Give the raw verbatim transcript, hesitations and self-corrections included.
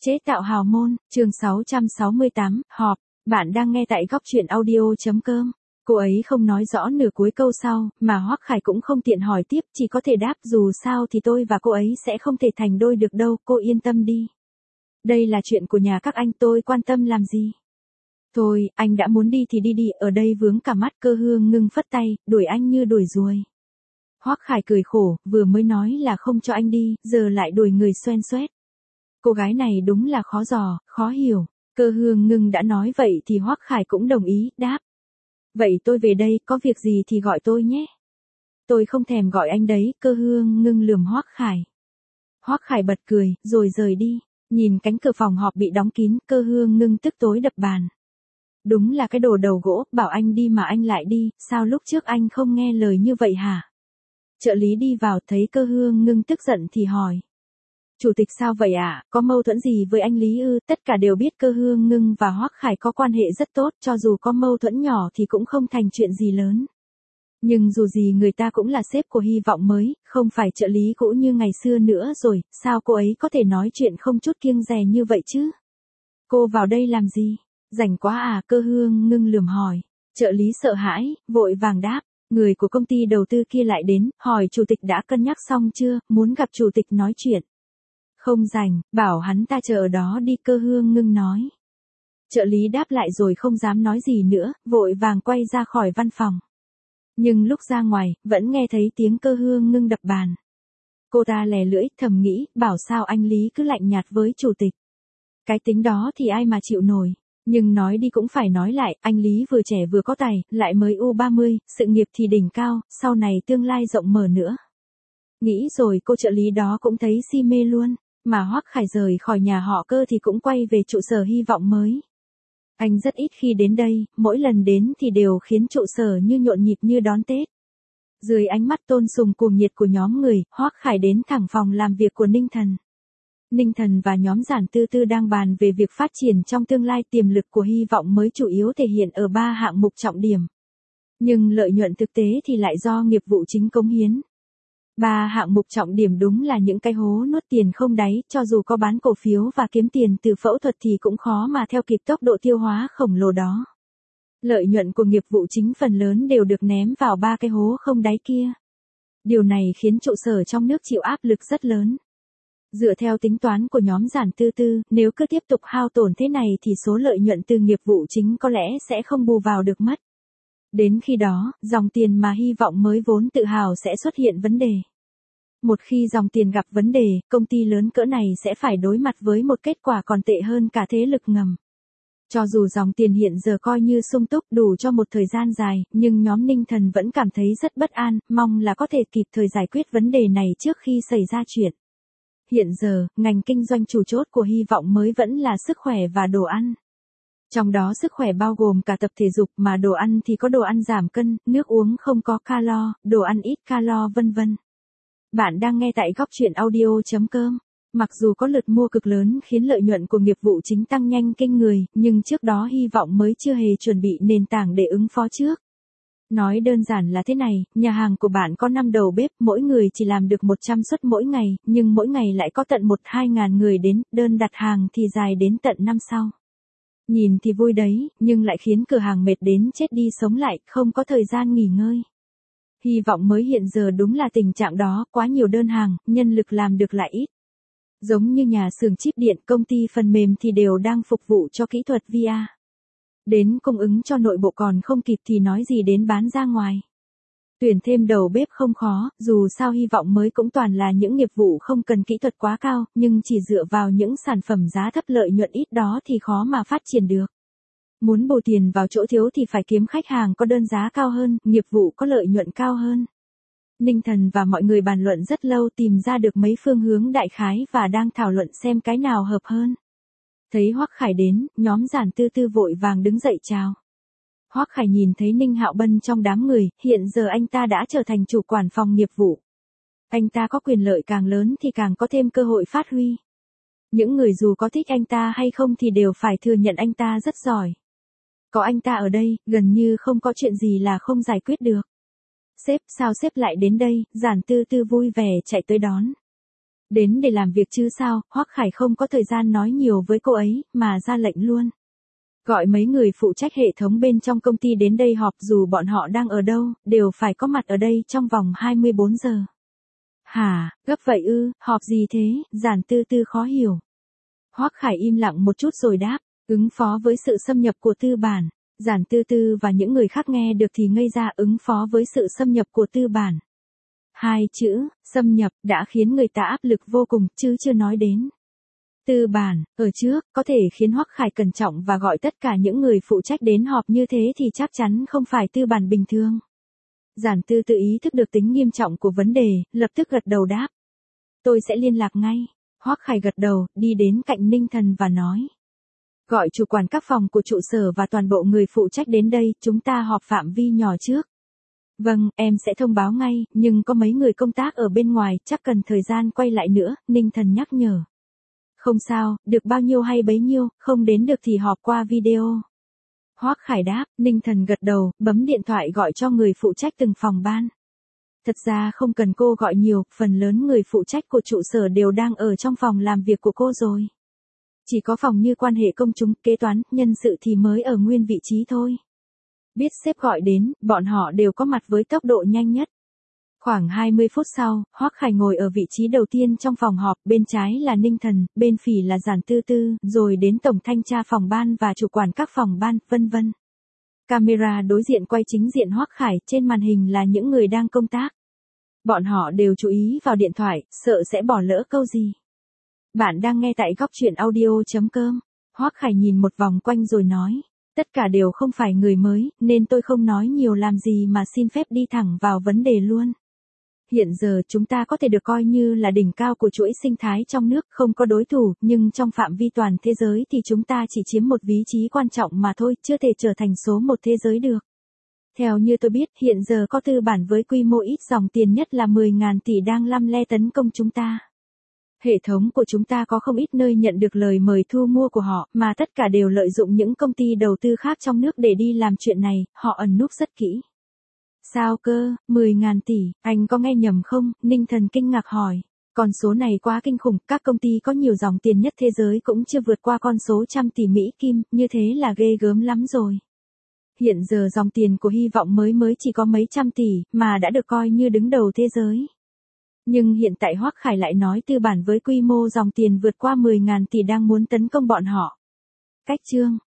Chế tạo hào môn, chương sáu trăm sáu mươi tám, họp, bạn đang nghe tại góc truyện audio.com. Cô ấy không nói rõ nửa cuối câu sau, mà Hoắc Khải cũng không tiện hỏi tiếp, chỉ có thể đáp dù sao thì tôi và cô ấy sẽ không thể thành đôi được đâu, cô yên tâm đi. Đây là chuyện của nhà các anh, tôi quan tâm làm gì. Thôi, anh đã muốn đi thì đi đi, ở đây vướng cả mắt. Cơ Hương ngưng phất tay, đuổi anh như đuổi ruồi. Hoắc Khải cười khổ, vừa mới nói là không cho anh đi, giờ lại đuổi người xoen xoét. Cô gái này đúng là khó dò, khó hiểu. Cơ Hương ngưng đã nói vậy thì Hoắc Khải cũng đồng ý, đáp. Vậy tôi về đây, có việc gì thì gọi tôi nhé. Tôi không thèm gọi anh đấy. Cơ Hương ngưng lườm Hoắc Khải. Hoắc Khải bật cười, rồi rời đi. Nhìn cánh cửa phòng họp bị đóng kín, Cơ Hương ngưng tức tối đập bàn. Đúng là cái đồ đầu gỗ, bảo anh đi mà anh lại đi, sao lúc trước anh không nghe lời như vậy hả? Trợ lý đi vào thấy Cơ Hương ngưng tức giận thì hỏi. Chủ tịch sao vậy ạ, à? Có mâu thuẫn gì với anh Lý ư? Tất cả đều biết Cơ Hương ngưng và Hoắc Khải có quan hệ rất tốt, cho dù có mâu thuẫn nhỏ thì cũng không thành chuyện gì lớn. Nhưng dù gì người ta cũng là sếp của Hy vọng mới, không phải trợ lý cũ như ngày xưa nữa rồi, sao cô ấy có thể nói chuyện không chút kiêng dè như vậy chứ? Cô vào đây làm gì? Rảnh quá à? Cơ Hương ngưng lườm hỏi. Trợ lý sợ hãi, vội vàng đáp. Người của công ty đầu tư kia lại đến, hỏi chủ tịch đã cân nhắc xong chưa, muốn gặp chủ tịch nói chuyện. Không rảnh, bảo hắn ta chờ ở đó đi. Cơ Hương ngưng nói. Trợ lý đáp lại rồi không dám nói gì nữa, vội vàng quay ra khỏi văn phòng. Nhưng lúc ra ngoài, vẫn nghe thấy tiếng Cơ Hương ngưng đập bàn. Cô ta lè lưỡi, thầm nghĩ, bảo sao anh Lý cứ lạnh nhạt với chủ tịch. Cái tính đó thì ai mà chịu nổi. Nhưng nói đi cũng phải nói lại, anh Lý vừa trẻ vừa có tài, lại mới u ba mươi, sự nghiệp thì đỉnh cao, sau này tương lai rộng mở nữa. Nghĩ rồi cô trợ lý đó cũng thấy si mê luôn, mà Hoắc Khải rời khỏi nhà họ Cơ thì cũng quay về trụ sở Hy vọng mới. Anh rất ít khi đến đây, mỗi lần đến thì đều khiến trụ sở như nhộn nhịp như đón Tết. Dưới ánh mắt tôn sùng cuồng nhiệt của nhóm người, Hoắc Khải đến thẳng phòng làm việc của Ninh Thần. Ninh Thần và nhóm Giản Tư Tư đang bàn về việc phát triển trong tương lai. Tiềm lực của Hy vọng mới chủ yếu thể hiện ở ba hạng mục trọng điểm. Nhưng lợi nhuận thực tế thì lại do nghiệp vụ chính cống hiến. Ba hạng mục trọng điểm đúng là những cái hố nuốt tiền không đáy, cho dù có bán cổ phiếu và kiếm tiền từ phẫu thuật thì cũng khó mà theo kịp tốc độ tiêu hóa khổng lồ đó. Lợi nhuận của nghiệp vụ chính phần lớn đều được ném vào ba cái hố không đáy kia. Điều này khiến trụ sở trong nước chịu áp lực rất lớn. Dựa theo tính toán của nhóm Giản Tư Tư, nếu cứ tiếp tục hao tổn thế này thì số lợi nhuận từ nghiệp vụ chính có lẽ sẽ không bù vào được mất. Đến khi đó, dòng tiền mà Hy vọng mới vốn tự hào sẽ xuất hiện vấn đề. Một khi dòng tiền gặp vấn đề, công ty lớn cỡ này sẽ phải đối mặt với một kết quả còn tệ hơn cả thế lực ngầm. Cho dù dòng tiền hiện giờ coi như sung túc đủ cho một thời gian dài, nhưng nhóm Ninh Thần vẫn cảm thấy rất bất an, mong là có thể kịp thời giải quyết vấn đề này trước khi xảy ra chuyện. Hiện giờ, ngành kinh doanh chủ chốt của Hy vọng mới vẫn là sức khỏe và đồ ăn. Trong đó sức khỏe bao gồm cả tập thể dục, mà đồ ăn thì có đồ ăn giảm cân, nước uống không có calo, đồ ăn ít calo vân vân. Bạn đang nghe tại góc truyện audio.com. Mặc dù có lượt mua cực lớn khiến lợi nhuận của nghiệp vụ chính tăng nhanh kinh người, nhưng trước đó Hy vọng mới chưa hề chuẩn bị nền tảng để ứng phó trước. Nói đơn giản là thế này, nhà hàng của bạn có năm đầu bếp, mỗi người chỉ làm được một trăm suất mỗi ngày, nhưng mỗi ngày lại có tận một đến hai ngàn người đến, đơn đặt hàng thì dài đến tận năm sau. Nhìn thì vui đấy, nhưng lại khiến cửa hàng mệt đến chết đi sống lại, không có thời gian nghỉ ngơi. Hy vọng mới hiện giờ đúng là tình trạng đó, quá nhiều đơn hàng, nhân lực làm được lại ít. Giống như nhà xưởng chip điện, công ty phần mềm thì đều đang phục vụ cho kỹ thuật vê a. Đến cung ứng cho nội bộ còn không kịp thì nói gì đến bán ra ngoài. Tuyển thêm đầu bếp không khó, dù sao Hy vọng mới cũng toàn là những nghiệp vụ không cần kỹ thuật quá cao, nhưng chỉ dựa vào những sản phẩm giá thấp lợi nhuận ít đó thì khó mà phát triển được. Muốn bù tiền vào chỗ thiếu thì phải kiếm khách hàng có đơn giá cao hơn, nghiệp vụ có lợi nhuận cao hơn. Ninh Thần và mọi người bàn luận rất lâu tìm ra được mấy phương hướng đại khái và đang thảo luận xem cái nào hợp hơn. Thấy Hoắc Khải đến, nhóm Giản Tư Tư vội vàng đứng dậy chào. Hoắc Khải nhìn thấy Ninh Hạo Bân trong đám người, hiện giờ anh ta đã trở thành chủ quản phòng nghiệp vụ. Anh ta có quyền lợi càng lớn thì càng có thêm cơ hội phát huy. Những người dù có thích anh ta hay không thì đều phải thừa nhận anh ta rất giỏi. Có anh ta ở đây, gần như không có chuyện gì là không giải quyết được. Sếp, sao sếp lại đến đây? Giản Tư Tư vui vẻ chạy tới đón. Đến để làm việc chứ sao, Hoắc Khải không có thời gian nói nhiều với cô ấy, mà ra lệnh luôn. Gọi mấy người phụ trách hệ thống bên trong công ty đến đây họp, dù bọn họ đang ở đâu, đều phải có mặt ở đây trong vòng hai mươi bốn giờ. Hả, gấp vậy ư, họp gì thế, Giản Tư Tư khó hiểu. Hoắc Khải im lặng một chút rồi đáp, ứng phó với sự xâm nhập của tư bản. Giản Tư Tư và những người khác nghe được thì ngây ra, ứng phó với sự xâm nhập của tư bản. Hai chữ, xâm nhập, đã khiến người ta áp lực vô cùng, chứ chưa nói đến. Tư bản, ở trước, có thể khiến Hoắc Khải cẩn trọng và gọi tất cả những người phụ trách đến họp như thế thì chắc chắn không phải tư bản bình thường. Giản Tư Tư ý thức được tính nghiêm trọng của vấn đề, lập tức gật đầu đáp. Tôi sẽ liên lạc ngay. Hoắc Khải gật đầu, đi đến cạnh Ninh Thần và nói. Gọi chủ quản các phòng của trụ sở và toàn bộ người phụ trách đến đây, chúng ta họp phạm vi nhỏ trước. Vâng, em sẽ thông báo ngay, nhưng có mấy người công tác ở bên ngoài, chắc cần thời gian quay lại nữa, Ninh Thần nhắc nhở. Không sao, được bao nhiêu hay bấy nhiêu, không đến được thì họp qua video. Hoắc Khải đáp, Ninh Thần gật đầu, bấm điện thoại gọi cho người phụ trách từng phòng ban. Thật ra không cần cô gọi nhiều, phần lớn người phụ trách của trụ sở đều đang ở trong phòng làm việc của cô rồi. Chỉ có phòng như quan hệ công chúng, kế toán, nhân sự thì mới ở nguyên vị trí thôi. Biết sếp gọi đến, bọn họ đều có mặt với tốc độ nhanh nhất. Khoảng hai mươi phút sau, Hoắc Khải ngồi ở vị trí đầu tiên trong phòng họp, bên trái là Ninh Thần, bên phải là Giản Tư Tư, rồi đến tổng thanh tra phòng ban và chủ quản các phòng ban, vân vân. Camera đối diện quay chính diện Hoắc Khải, trên màn hình là những người đang công tác. Bọn họ đều chú ý vào điện thoại, sợ sẽ bỏ lỡ câu gì. Bạn đang nghe tại góc truyện audio chấm com. Hoắc Khải nhìn một vòng quanh rồi nói. Tất cả đều không phải người mới, nên tôi không nói nhiều làm gì mà xin phép đi thẳng vào vấn đề luôn. Hiện giờ chúng ta có thể được coi như là đỉnh cao của chuỗi sinh thái trong nước, không có đối thủ, nhưng trong phạm vi toàn thế giới thì chúng ta chỉ chiếm một vị trí quan trọng mà thôi, chưa thể trở thành số một thế giới được. Theo như tôi biết, hiện giờ có tư bản với quy mô ít dòng tiền nhất là mười nghìn tỷ đang lăm le tấn công chúng ta. Hệ thống của chúng ta có không ít nơi nhận được lời mời thu mua của họ, mà tất cả đều lợi dụng những công ty đầu tư khác trong nước để đi làm chuyện này, họ ẩn núp rất kỹ. Sao cơ, mười nghìn tỷ, anh có nghe nhầm không? Ninh Thần kinh ngạc hỏi. Con số này quá kinh khủng, các công ty có nhiều dòng tiền nhất thế giới cũng chưa vượt qua con số trăm tỷ Mỹ Kim, như thế là ghê gớm lắm rồi. Hiện giờ dòng tiền của Hy vọng mới mới chỉ có mấy trăm tỷ, mà đã được coi như đứng đầu thế giới. Nhưng hiện tại Hoắc Khải lại nói tư bản với quy mô dòng tiền vượt qua mười nghìn tỷ đang muốn tấn công bọn họ. Cách chương